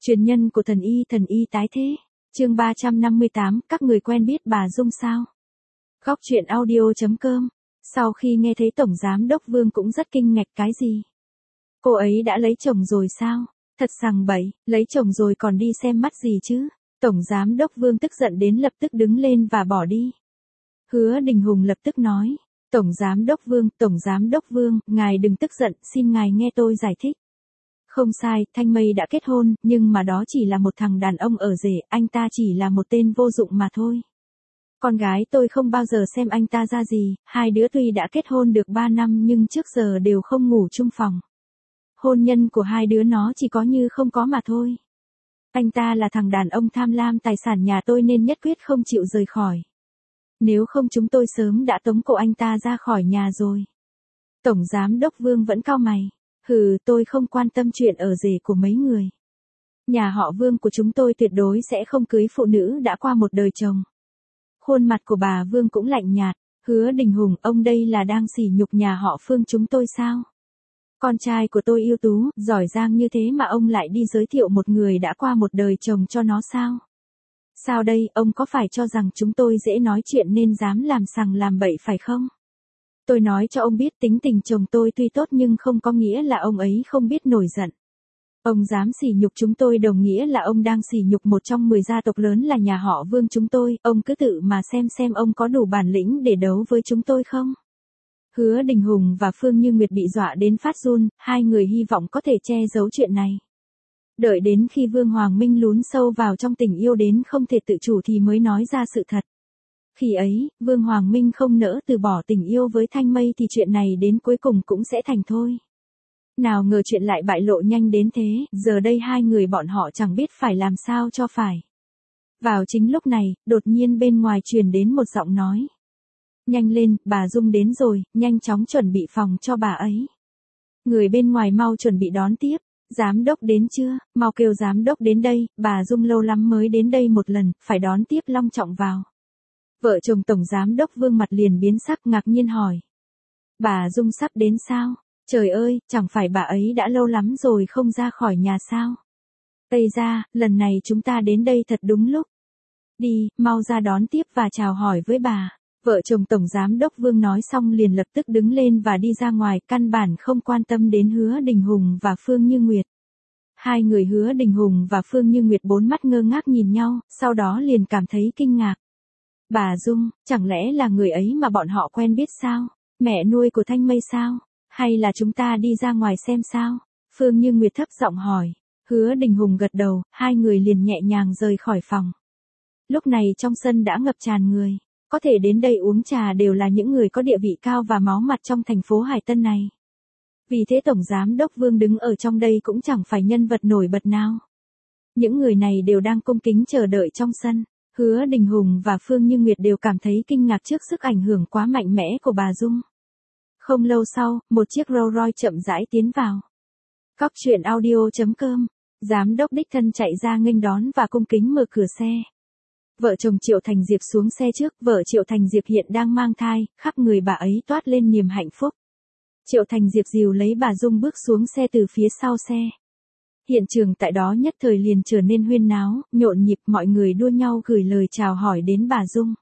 Truyền nhân của thần y tái thế. Chương 358, các người quen biết bà Dung sao? Góc truyện audio.com. Sau khi nghe thấy Tổng Giám Đốc Vương cũng rất kinh ngạc cái gì? Cô ấy đã lấy chồng rồi sao? Thật sằng bậy, lấy chồng rồi còn đi xem mắt gì chứ? Tổng Giám Đốc Vương tức giận đến lập tức đứng lên và bỏ đi. Hứa Đình Hùng lập tức nói, Tổng Giám Đốc Vương, ngài đừng tức giận, xin ngài nghe tôi giải thích. Không sai, Thanh Mây đã kết hôn, nhưng mà đó chỉ là một thằng đàn ông ở rể, anh ta chỉ là một tên vô dụng mà thôi. Con gái tôi không bao giờ xem anh ta ra gì, hai đứa tuy đã kết hôn được 3 năm nhưng trước giờ đều không ngủ chung phòng. Hôn nhân của hai đứa nó chỉ có như không có mà thôi. Anh ta là thằng đàn ông tham lam tài sản nhà tôi nên nhất quyết không chịu rời khỏi. Nếu không chúng tôi sớm đã tống cổ anh ta ra khỏi nhà rồi. Tổng Giám Đốc Vương vẫn cau mày. Tôi không quan tâm chuyện ở rể của mấy người. Nhà họ Vương của chúng tôi tuyệt đối sẽ không cưới phụ nữ đã qua một đời chồng. Khuôn mặt của bà Vương cũng lạnh nhạt. Hứa Đình Hùng, ông đây là đang sỉ nhục nhà họ Phương chúng tôi sao? Con trai của tôi ưu tú, giỏi giang như thế mà ông lại đi giới thiệu một người đã qua một đời chồng cho nó sao? Sao đây, ông có phải cho rằng chúng tôi dễ nói chuyện nên dám làm sằng làm bậy phải không? Tôi nói cho ông biết tính tình chồng tôi tuy tốt nhưng không có nghĩa là ông ấy không biết nổi giận. Ông dám sỉ nhục chúng tôi đồng nghĩa là ông đang sỉ nhục một trong 10 gia tộc lớn là nhà họ Vương chúng tôi, ông cứ tự mà xem ông có đủ bản lĩnh để đấu với chúng tôi không? Hứa Đình Hùng và Phương Như Nguyệt bị dọa đến phát run, hai người hy vọng có thể che giấu chuyện này. Đợi đến khi Vương Hoàng Minh lún sâu vào trong tình yêu đến không thể tự chủ thì mới nói ra sự thật. Khi ấy, Vương Hoàng Minh không nỡ từ bỏ tình yêu với Thanh Mây thì chuyện này đến cuối cùng cũng sẽ thành thôi. Nào ngờ chuyện lại bại lộ nhanh đến thế, giờ đây hai người bọn họ chẳng biết phải làm sao cho phải. Vào chính lúc này, đột nhiên bên ngoài truyền đến một giọng nói. Nhanh lên, bà Dung đến rồi, nhanh chóng chuẩn bị phòng cho bà ấy. Người bên ngoài mau chuẩn bị đón tiếp. Giám đốc đến chưa, mau kêu giám đốc đến đây, bà Dung lâu lắm mới đến đây một lần, phải đón tiếp long trọng vào. Vợ chồng Tổng Giám Đốc Vương mặt liền biến sắc ngạc nhiên hỏi. Bà Dung sắp đến sao? Trời ơi, chẳng phải bà ấy đã lâu lắm rồi không ra khỏi nhà sao? Tây ra, lần này chúng ta đến đây thật đúng lúc. Đi, mau ra đón tiếp và chào hỏi với bà. Vợ chồng Tổng Giám Đốc Vương nói xong liền lập tức đứng lên và đi ra ngoài, căn bản không quan tâm đến Hứa Đình Hùng và Phương Như Nguyệt. Hai người Hứa Đình Hùng và Phương Như Nguyệt bốn mắt ngơ ngác nhìn nhau, sau đó liền cảm thấy kinh ngạc. Bà Dung, chẳng lẽ là người ấy mà bọn họ quen biết sao? Mẹ nuôi của Thanh Mây sao? Hay là chúng ta đi ra ngoài xem sao? Phương Như Nguyệt thấp giọng hỏi. Hứa Đình Hùng gật đầu, hai người liền nhẹ nhàng rời khỏi phòng. Lúc này trong sân đã ngập tràn người. Có thể đến đây uống trà đều là những người có địa vị cao và máu mặt trong thành phố Hải Tân này. Vì thế Tổng Giám Đốc Vương đứng ở trong đây cũng chẳng phải nhân vật nổi bật nào. Những người này đều đang cung kính chờ đợi trong sân. Hứa Đình Hùng và Phương Như Nguyệt đều cảm thấy kinh ngạc trước sức ảnh hưởng quá mạnh mẽ của bà Dung. Không lâu sau, một chiếc Rolls Royce chậm rãi tiến vào. Góc truyện audio.com. Giám đốc đích thân chạy ra nghênh đón và cung kính mở cửa xe. Vợ chồng Triệu Thành Diệp xuống xe trước, vợ Triệu Thành Diệp hiện đang mang thai, khắp người bà ấy toát lên niềm hạnh phúc. Triệu Thành Diệp dìu lấy bà Dung bước xuống xe từ phía sau xe. Hiện trường tại đó nhất thời liền trở nên huyên náo, nhộn nhịp, mọi người đua nhau gửi lời chào hỏi đến bà Dung.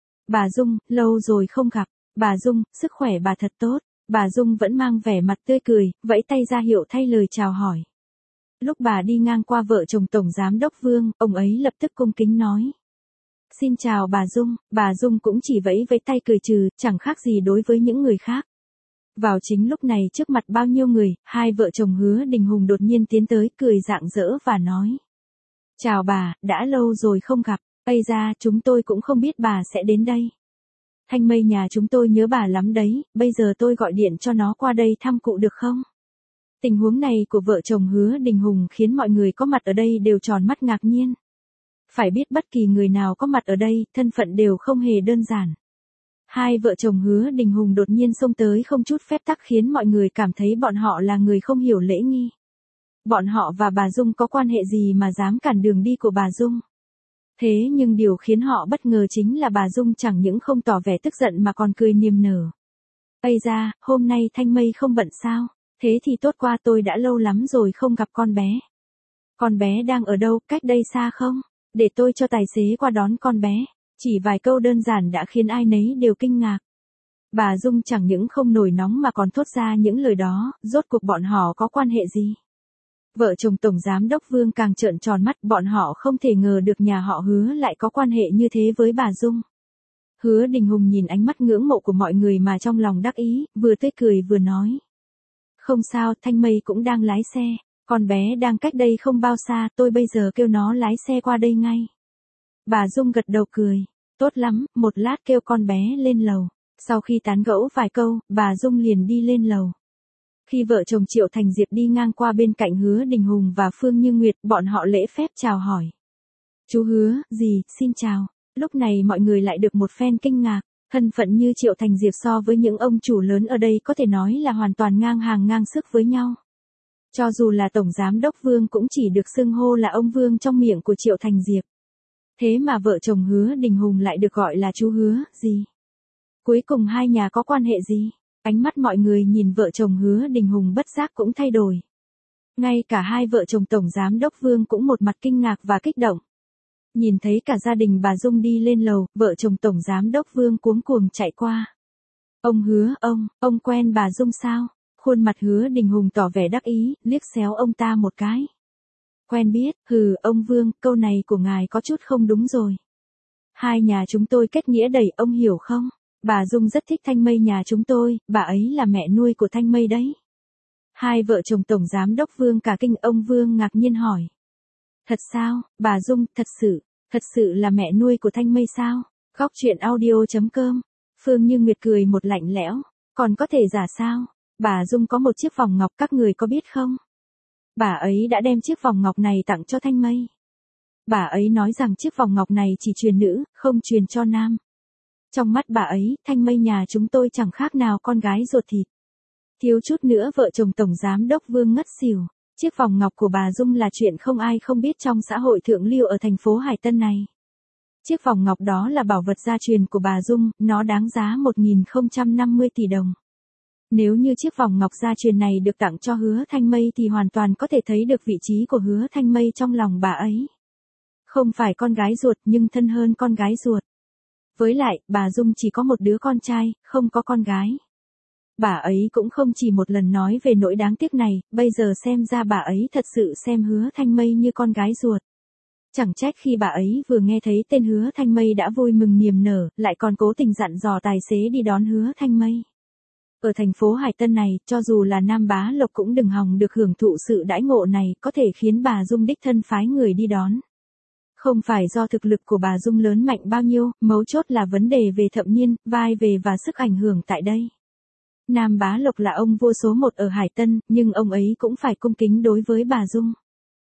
Bà Dung, lâu rồi không gặp. Bà Dung, sức khỏe bà thật tốt. Bà Dung vẫn mang vẻ mặt tươi cười, vẫy tay ra hiệu thay lời chào hỏi. Lúc bà đi ngang qua vợ chồng Tổng Giám Đốc Vương, ông ấy lập tức cung kính nói. Xin chào bà Dung cũng chỉ vẫy với tay cười trừ, chẳng khác gì đối với những người khác. Vào chính lúc này trước mặt bao nhiêu người, hai vợ chồng Hứa Đình Hùng đột nhiên tiến tới cười rạng rỡ và nói. Chào bà, đã lâu rồi không gặp, Ây ra chúng tôi cũng không biết bà sẽ đến đây. Thanh Mây nhà chúng tôi nhớ bà lắm đấy, bây giờ tôi gọi điện cho nó qua đây thăm cụ được không? Tình huống này của vợ chồng Hứa Đình Hùng khiến mọi người có mặt ở đây đều tròn mắt ngạc nhiên. Phải biết bất kỳ người nào có mặt ở đây, thân phận đều không hề đơn giản. Hai vợ chồng Hứa Đình Hùng đột nhiên xông tới không chút phép tắc khiến mọi người cảm thấy bọn họ là người không hiểu lễ nghi. Bọn họ và bà Dung có quan hệ gì mà dám cản đường đi của bà Dung? Thế nhưng điều khiến họ bất ngờ chính là bà Dung chẳng những không tỏ vẻ tức giận mà còn cười niềm nở. Ây ra, hôm nay Thanh Mây không bận sao? Thế thì tốt quá, tôi đã lâu lắm rồi không gặp con bé. Con bé đang ở đâu, cách đây xa không? Để tôi cho tài xế qua đón con bé. Chỉ vài câu đơn giản đã khiến ai nấy đều kinh ngạc. Bà Dung chẳng những không nổi nóng mà còn thốt ra những lời đó, rốt cuộc bọn họ có quan hệ gì? Vợ chồng Tổng Giám đốc Vương càng trợn tròn mắt, bọn họ không thể ngờ được nhà họ Hứa lại có quan hệ như thế với bà Dung. Hứa Đình Hùng nhìn ánh mắt ngưỡng mộ của mọi người mà trong lòng đắc ý, vừa tươi cười vừa nói. Không sao, Thanh Mây cũng đang lái xe, con bé đang cách đây không bao xa, tôi bây giờ kêu nó lái xe qua đây ngay. Bà Dung gật đầu cười, tốt lắm, một lát kêu con bé lên lầu. Sau khi tán gẫu vài câu, bà Dung liền đi lên lầu. Khi vợ chồng Triệu Thành Diệp đi ngang qua bên cạnh Hứa Đình Hùng và Phương Như Nguyệt, bọn họ lễ phép chào hỏi. Chú Hứa, dì, xin chào. Lúc này mọi người lại được một phen kinh ngạc, thân phận như Triệu Thành Diệp so với những ông chủ lớn ở đây có thể nói là hoàn toàn ngang hàng ngang sức với nhau. Cho dù là Tổng Giám đốc Vương cũng chỉ được xưng hô là ông Vương trong miệng của Triệu Thành Diệp. Thế mà vợ chồng Hứa Đình Hùng lại được gọi là chú Hứa, gì? Cuối cùng hai nhà có quan hệ gì? Ánh mắt mọi người nhìn vợ chồng Hứa Đình Hùng bất giác cũng thay đổi. Ngay cả hai vợ chồng Tổng Giám đốc Vương cũng một mặt kinh ngạc và kích động. Nhìn thấy cả gia đình bà Dung đi lên lầu, vợ chồng Tổng Giám đốc Vương cuống cuồng chạy qua. Ông Hứa, ông quen bà Dung sao? Khuôn mặt Hứa Đình Hùng tỏ vẻ đắc ý, liếc xéo ông ta một cái. Quen biết, ông Vương, câu này của ngài có chút không đúng rồi. Hai nhà chúng tôi kết nghĩa đầy, ông hiểu không? Bà Dung rất thích Thanh Mây nhà chúng tôi, bà ấy là mẹ nuôi của Thanh Mây đấy. Hai vợ chồng Tổng Giám đốc Vương cả kinh, ông Vương ngạc nhiên hỏi. Thật sao, bà Dung, thật sự là mẹ nuôi của Thanh Mây sao? Góc truyện audio.com. Phương Như Nguyệt cười một lạnh lẽo, còn có thể giả sao? Bà Dung có một chiếc vòng ngọc, các người có biết không? Bà ấy đã đem chiếc vòng ngọc này tặng cho Thanh Mây. Bà ấy nói rằng chiếc vòng ngọc này chỉ truyền nữ, không truyền cho nam. Trong mắt bà ấy, Thanh Mây nhà chúng tôi chẳng khác nào con gái ruột thịt. Thiếu chút nữa vợ chồng Tổng Giám đốc Vương ngất xỉu. Chiếc vòng ngọc của bà Dung là chuyện không ai không biết trong xã hội thượng lưu ở thành phố Hải Tân này. Chiếc vòng ngọc đó là bảo vật gia truyền của bà Dung, nó đáng giá 1.050 tỷ đồng. Nếu như chiếc vòng ngọc gia truyền này được tặng cho Hứa Thanh Mây thì hoàn toàn có thể thấy được vị trí của Hứa Thanh Mây trong lòng bà ấy. Không phải con gái ruột nhưng thân hơn con gái ruột. Với lại, bà Dung chỉ có một đứa con trai, không có con gái. Bà ấy cũng không chỉ một lần nói về nỗi đáng tiếc này, bây giờ xem ra bà ấy thật sự xem Hứa Thanh Mây như con gái ruột. Chẳng trách khi bà ấy vừa nghe thấy tên Hứa Thanh Mây đã vui mừng niềm nở, lại còn cố tình dặn dò tài xế đi đón Hứa Thanh Mây. Ở thành phố Hải Tân này, cho dù là Nam Bá Lộc cũng đừng hòng được hưởng thụ sự đãi ngộ này, có thể khiến bà Dung đích thân phái người đi đón. Không phải do thực lực của bà Dung lớn mạnh bao nhiêu, mấu chốt là vấn đề về thậm niên, vai về và sức ảnh hưởng tại đây. Nam Bá Lộc là ông vua số 1 ở Hải Tân, nhưng ông ấy cũng phải cung kính đối với bà Dung.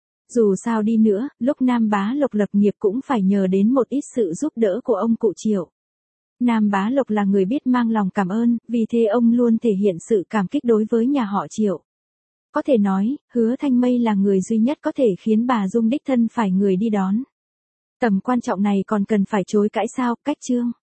Dù sao đi nữa, lúc Nam Bá Lộc lập nghiệp cũng phải nhờ đến một ít sự giúp đỡ của ông cụ Triệu. Nam Bá Lộc là người biết mang lòng cảm ơn, vì thế ông luôn thể hiện sự cảm kích đối với nhà họ Triệu. Có thể nói, Hứa Thanh Mây là người duy nhất có thể khiến bà Dung đích thân phải người đi đón. Tầm quan trọng này còn cần phải chối cãi sao, cách chương.